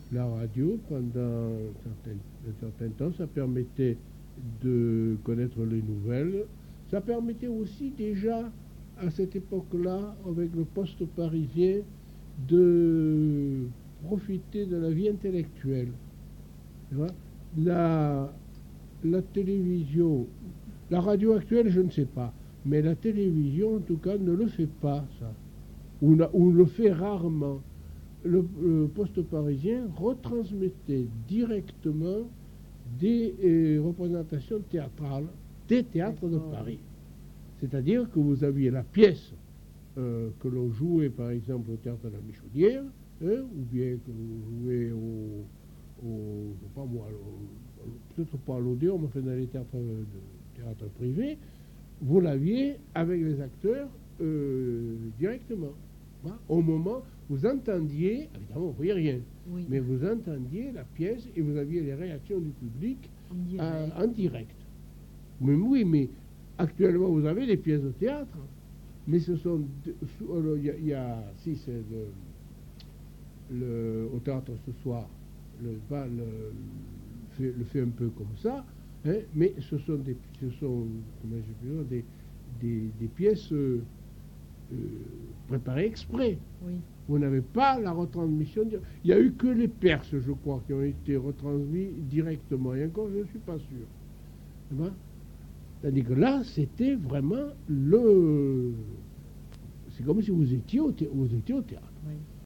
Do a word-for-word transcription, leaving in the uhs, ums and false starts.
la radio, pendant un certain, un certain temps, ça permettait de connaître les nouvelles. Ça permettait aussi déjà, à cette époque-là, avec le Poste parisien, de profiter de la vie intellectuelle. Tu vois, la, la télévision, la radio actuelle, je ne sais pas, mais la télévision, en tout cas, ne le fait pas, ça. Ou, ou le fait rarement. Le, le Poste parisien retransmettait directement des euh, représentations théâtrales des théâtres de Paris. C'est-à-dire que vous aviez la pièce euh, que l'on jouait, par exemple, au théâtre de la Michaudière, hein, ou bien que l'on jouait au, au je sais pas moi, au, peut-être pas à l'Odéon, mais enfin dans les théâtres, de, théâtres privés, vous l'aviez avec les acteurs euh, directement. Hein, au moment, vous entendiez, évidemment, vous ne voyez rien, oui. mais vous entendiez la pièce et vous aviez les réactions du public en direct. À, en direct. Mais oui, mais actuellement, vous avez des pièces de théâtre, mais ce sont... Il y, y a... Si, c'est le, le, au théâtre ce soir, le, le, le, fait, le fait un peu comme ça, hein, mais ce sont des, ce sont, comment je peux dire, des, des, des pièces euh, euh, préparées exprès. Oui. Vous n'avez pas la retransmission. Il n'y a eu que les Perses, je crois, qui ont été retransmis directement. Et encore, je ne suis pas sûr. Ben, c'est-à-dire que là, c'était vraiment le... C'est comme si vous étiez au, thé... vous étiez au théâtre. Oui.